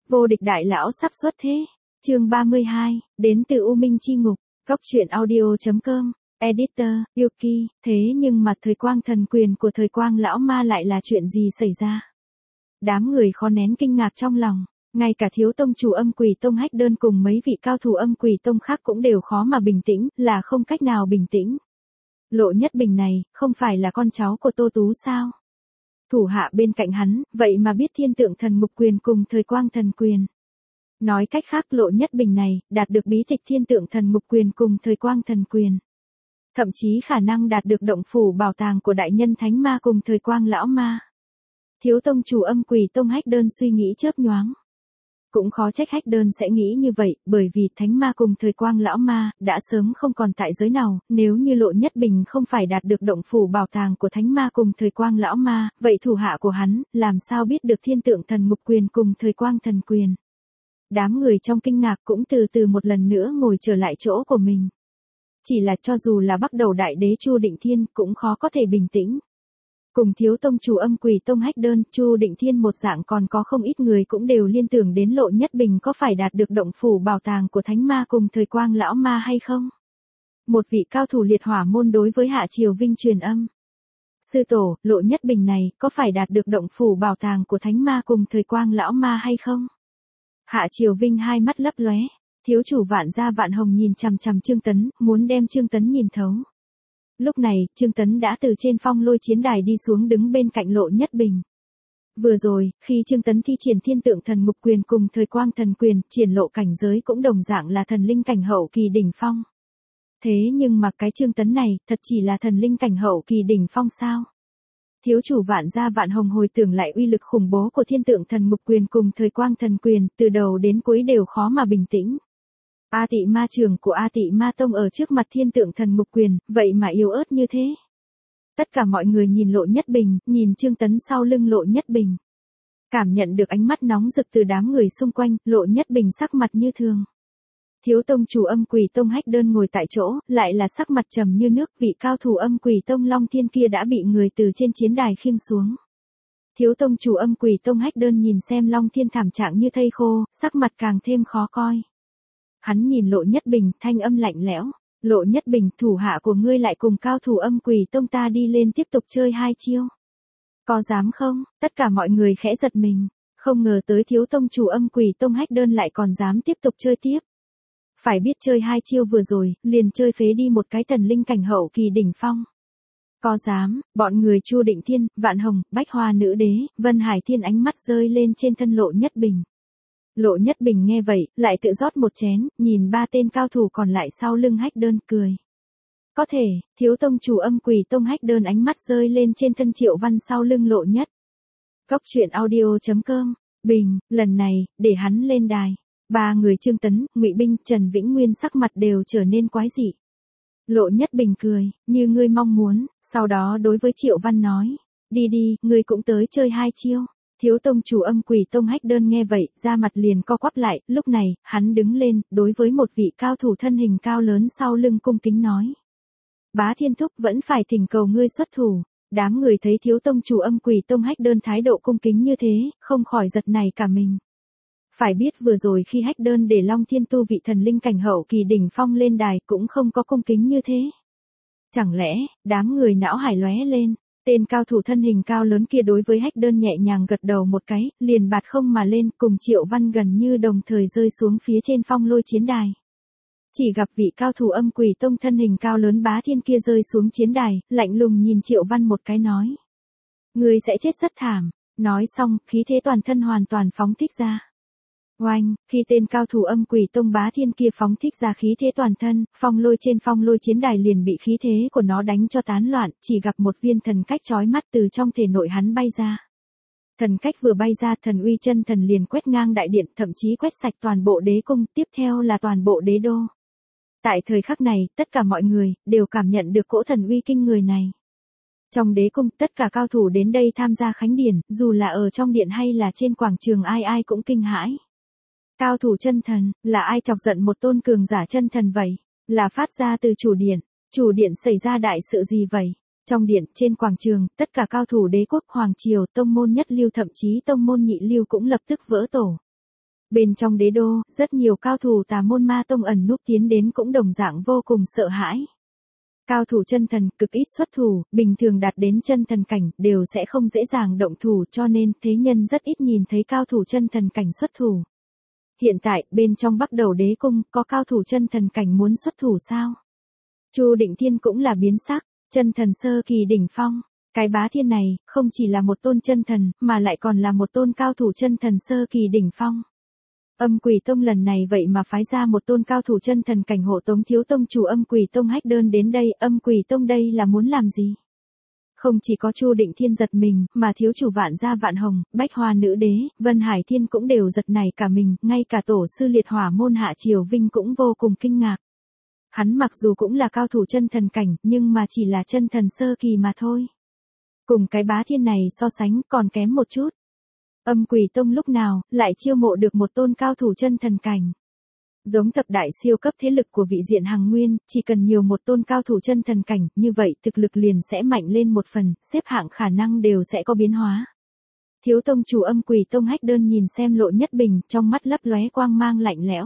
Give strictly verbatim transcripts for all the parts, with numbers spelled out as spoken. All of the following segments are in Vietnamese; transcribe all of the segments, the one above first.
Vô địch đại lão sắp xuất thế. Chương ba mươi hai, đến từ U Minh Chi Ngục, Góc truyện audio chấm com, Editor, Yuki, thế nhưng mà thời quang thần quyền của thời quang lão ma lại là chuyện gì xảy ra? Đám người khó nén kinh ngạc trong lòng, ngay cả thiếu tông chủ Âm Quỷ Tông Hách Đơn cùng mấy vị cao thủ Âm Quỷ Tông khác cũng đều khó mà bình tĩnh, là không cách nào bình tĩnh. Lộ Nhất Bình này, không phải là con cháu của Tô Tú sao? Thủ hạ bên cạnh hắn, vậy mà biết thiên tượng thần mục quyền cùng thời quang thần quyền. Nói cách khác Lộ Nhất Bình này, đạt được bí tịch thiên tượng thần mục quyền cùng thời quang thần quyền. Thậm chí khả năng đạt được động phủ bảo tàng của đại nhân thánh ma cùng thời quang lão ma. Thiếu tông chủ Âm Quỷ Tông Hách Đơn suy nghĩ chớp nhoáng. Cũng khó trách Hách Đơn sẽ nghĩ như vậy, bởi vì thánh ma cùng thời quang lão ma, đã sớm không còn tại giới nào, nếu như Lộ Nhất Bình không phải đạt được động phủ bảo tàng của thánh ma cùng thời quang lão ma, vậy thủ hạ của hắn, làm sao biết được thiên tượng thần mục quyền cùng thời quang thần quyền. Đám người trong kinh ngạc cũng từ từ một lần nữa ngồi trở lại chỗ của mình. Chỉ là cho dù là bắt đầu đại đế Chu Định Thiên cũng khó có thể bình tĩnh. Cùng thiếu tông chủ Âm Quỷ Tông Hách Đơn, Chu Định Thiên một dạng còn có không ít người cũng đều liên tưởng đến Lộ Nhất Bình có phải đạt được động phủ bảo tàng của thánh ma cùng thời quang lão ma hay không. Một vị cao thủ liệt hỏa môn đối với Hạ Triều Vinh truyền âm. Sư tổ, Lộ Nhất Bình này có phải đạt được động phủ bảo tàng của thánh ma cùng thời quang lão ma hay không? Hạ Triều Vinh hai mắt lấp lóe, thiếu chủ Vạn Gia Vạn Hồng nhìn chằm chằm Trương Tấn, muốn đem Trương Tấn nhìn thấu. Lúc này, Trương Tấn đã từ trên phong lôi chiến đài đi xuống đứng bên cạnh Lộ Nhất Bình. Vừa rồi, khi Trương Tấn thi triển thiên tượng thần mục quyền cùng thời quang thần quyền, triển lộ cảnh giới cũng đồng dạng là thần linh cảnh hậu kỳ đỉnh phong. Thế nhưng mà cái Trương Tấn này, thật chỉ là thần linh cảnh hậu kỳ đỉnh phong sao? Thiếu chủ Vạn Gia Vạn Hồng hồi tưởng lại uy lực khủng bố của thiên tượng thần mục quyền cùng thời quang thần quyền, từ đầu đến cuối đều khó mà bình tĩnh. A Tị Ma trưởng của A Tị Ma Tông ở trước mặt thiên tượng thần mục quyền, vậy mà yếu ớt như thế. Tất cả mọi người nhìn Lộ Nhất Bình, nhìn Trương Tấn sau lưng Lộ Nhất Bình. Cảm nhận được ánh mắt nóng rực từ đám người xung quanh, Lộ Nhất Bình sắc mặt như thường. Thiếu tông chủ Âm Quỷ Tông Hách Đơn ngồi tại chỗ, lại là sắc mặt trầm như nước, vị cao thủ Âm Quỷ Tông Long Thiên kia đã bị người từ trên chiến đài khiêng xuống. Thiếu tông chủ Âm Quỷ Tông Hách Đơn nhìn xem Long Thiên thảm trạng như thây khô, sắc mặt càng thêm khó coi. Hắn nhìn Lộ Nhất Bình, thanh âm lạnh lẽo, Lộ Nhất Bình, thủ hạ của ngươi lại cùng cao thủ Âm Quỷ Tông ta đi lên tiếp tục chơi hai chiêu. Có dám không? Tất cả mọi người khẽ giật mình, không ngờ tới thiếu tông chủ Âm Quỷ Tông Hách Đơn lại còn dám tiếp tục chơi tiếp. Phải biết chơi hai chiêu vừa rồi, liền chơi phế đi một cái thần linh cảnh hậu kỳ đỉnh phong. Có dám, bọn người Chu Định Thiên, Vạn Hồng, Bách Hoa Nữ Đế, Vân Hải Thiên ánh mắt rơi lên trên thân Lộ Nhất Bình. Lộ Nhất Bình nghe vậy, lại tự rót một chén, nhìn ba tên cao thủ còn lại sau lưng Hách Đơn cười. Có thể, thiếu tông chủ Âm Quỷ Tông Hách Đơn ánh mắt rơi lên trên thân Triệu Văn sau lưng Lộ Nhất. Góc truyện audio chấm com, Bình, lần này, để hắn lên đài. Ba người Trương Tấn, Ngụy Binh, Trần Vĩnh Nguyên sắc mặt đều trở nên quái dị. Lộ Nhất Bình cười, như ngươi mong muốn, sau đó đối với Triệu Văn nói, đi đi, ngươi cũng tới chơi hai chiêu. Thiếu tông chủ Âm Quỷ Tông Hách Đơn nghe vậy, da mặt liền co quắp lại, lúc này, hắn đứng lên, đối với một vị cao thủ thân hình cao lớn sau lưng cung kính nói. Bá Thiên Thúc vẫn phải thỉnh cầu ngươi xuất thủ. Đám người thấy thiếu tông chủ Âm Quỷ Tông Hách Đơn thái độ cung kính như thế, không khỏi giật nảy cả mình. Phải biết vừa rồi khi Hách Đơn để Long Thiên tu vị thần linh cảnh hậu kỳ đỉnh phong lên đài cũng không có cung kính như thế. Chẳng lẽ, đám người não hải lóe lên, tên cao thủ thân hình cao lớn kia đối với Hách Đơn nhẹ nhàng gật đầu một cái, liền bạt không mà lên cùng Triệu Văn gần như đồng thời rơi xuống phía trên phong lôi chiến đài. Chỉ gặp vị cao thủ Âm Quỷ Tông thân hình cao lớn Bá Thiên kia rơi xuống chiến đài, lạnh lùng nhìn Triệu Văn một cái nói. Người sẽ chết rất thảm, nói xong, khí thế toàn thân hoàn toàn phóng thích ra. Oanh, khi tên cao thủ Âm Quỷ Tông Bá Thiên kia phóng thích ra khí thế toàn thân, phong lôi trên phong lôi chiến đài liền bị khí thế của nó đánh cho tán loạn, chỉ gặp một viên thần cách chói mắt từ trong thể nội hắn bay ra. Thần cách vừa bay ra, thần uy chân thần liền quét ngang đại điện, thậm chí quét sạch toàn bộ đế cung, tiếp theo là toàn bộ đế đô. Tại thời khắc này, tất cả mọi người đều cảm nhận được cỗ thần uy kinh người này. Trong đế cung, tất cả cao thủ đến đây tham gia khánh điển, dù là ở trong điện hay là trên quảng trường ai ai cũng kinh hãi. Cao thủ chân thần, là ai chọc giận một tôn cường giả chân thần vậy? Là phát ra từ chủ điện, chủ điện xảy ra đại sự gì vậy? Trong điện, trên quảng trường, tất cả cao thủ đế quốc hoàng triều, tông môn nhất lưu thậm chí tông môn nhị lưu cũng lập tức vỡ tổ. Bên trong đế đô, rất nhiều cao thủ tà môn ma tông ẩn núp tiến đến cũng đồng dạng vô cùng sợ hãi. Cao thủ chân thần cực ít xuất thủ, bình thường đạt đến chân thần cảnh đều sẽ không dễ dàng động thủ, cho nên thế nhân rất ít nhìn thấy cao thủ chân thần cảnh xuất thủ. Hiện tại, bên trong Bắc Đầu Đế Cung, có cao thủ chân thần cảnh muốn xuất thủ sao? Chu Định Thiên cũng là biến sắc, chân thần sơ kỳ đỉnh phong. Cái bá thiên này, không chỉ là một tôn chân thần, mà lại còn là một tôn cao thủ chân thần sơ kỳ đỉnh phong. Âm Quỷ Tông lần này vậy mà phái ra một tôn cao thủ chân thần cảnh hộ tống thiếu tông chủ Âm Quỷ Tông Hách Đơn đến đây, Âm Quỷ Tông đây là muốn làm gì? Không chỉ có Chu Định Thiên giật mình, mà thiếu chủ Vạn Gia Vạn Hồng, Bách Hoa Nữ Đế, Vân Hải Thiên cũng đều giật nảy cả mình, ngay cả tổ sư Liệt Hỏa môn Hạ Triều Vinh cũng vô cùng kinh ngạc. Hắn mặc dù cũng là cao thủ chân thần cảnh, nhưng mà chỉ là chân thần sơ kỳ mà thôi. Cùng cái bá thiên này so sánh còn kém một chút. Âm Quỷ Tông lúc nào lại chiêu mộ được một tôn cao thủ chân thần cảnh. Giống thập đại siêu cấp thế lực của vị diện Hằng Nguyên, chỉ cần nhiều một tôn cao thủ chân thần cảnh, như vậy thực lực liền sẽ mạnh lên một phần, xếp hạng khả năng đều sẽ có biến hóa. Thiếu tông chủ Âm Quỷ Tông Hách Đơn nhìn xem Lộ Nhất Bình, trong mắt lấp lóe quang mang lạnh lẽo.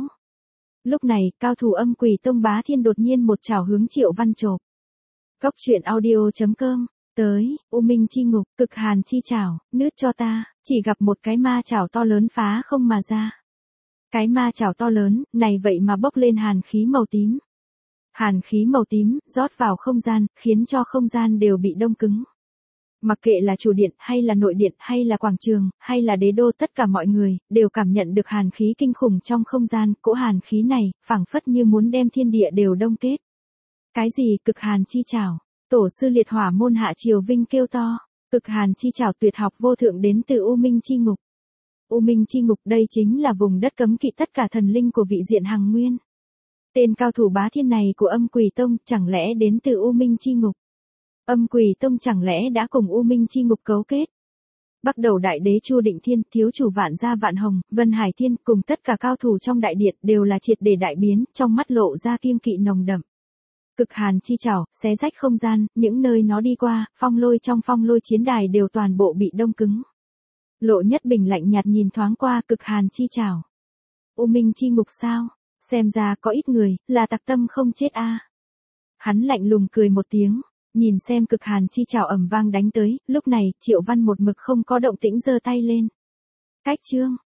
Lúc này, cao thủ Âm Quỷ Tông bá thiên đột nhiên một chảo hướng Triệu Văn chộp. Góc truyện audio chấm com. Tới, U Minh chi ngục, cực hàn chi chảo, nứt cho ta, chỉ gặp một cái ma chảo to lớn phá không mà ra. Cái ma chảo to lớn, này vậy mà bốc lên hàn khí màu tím. Hàn khí màu tím, rót vào không gian, khiến cho không gian đều bị đông cứng. Mặc kệ là chủ điện, hay là nội điện, hay là quảng trường, hay là đế đô, tất cả mọi người, đều cảm nhận được hàn khí kinh khủng trong không gian, cỗ hàn khí này, phảng phất như muốn đem thiên địa đều đông kết. Cái gì, cực hàn chi chảo? Tổ sư Liệt Hỏa môn Hạ Triều Vinh kêu to, cực hàn chi chảo tuyệt học vô thượng đến từ U Minh chi ngục. U Minh chi ngục đây chính là vùng đất cấm kỵ tất cả thần linh của vị diện Hằng Nguyên. Tên cao thủ bá thiên này của Âm Quỷ Tông chẳng lẽ đến từ U Minh chi ngục? Âm Quỷ Tông chẳng lẽ đã cùng U Minh chi ngục cấu kết? Bắc Đầu Đại Đế Chu Định Thiên, thiếu chủ Vạn Gia Vạn Hồng, Vân Hải Thiên cùng tất cả cao thủ trong đại điện đều là triệt để đại biến, trong mắt lộ ra kiêng kỵ nồng đậm. Cực hàn chi chảo, xé rách không gian, những nơi nó đi qua, phong lôi trong phong lôi chiến đài đều toàn bộ bị đông cứng. Lộ Nhất Bình lạnh nhạt nhìn thoáng qua cực hàn chi chảo. U Minh chi ngục sao? Xem ra có ít người, là tặc tâm không chết a. Hắn lạnh lùng cười một tiếng, nhìn xem cực hàn chi chảo ầm vang đánh tới, lúc này, Triệu Văn một mực không có động tĩnh giơ tay lên. Cách chương.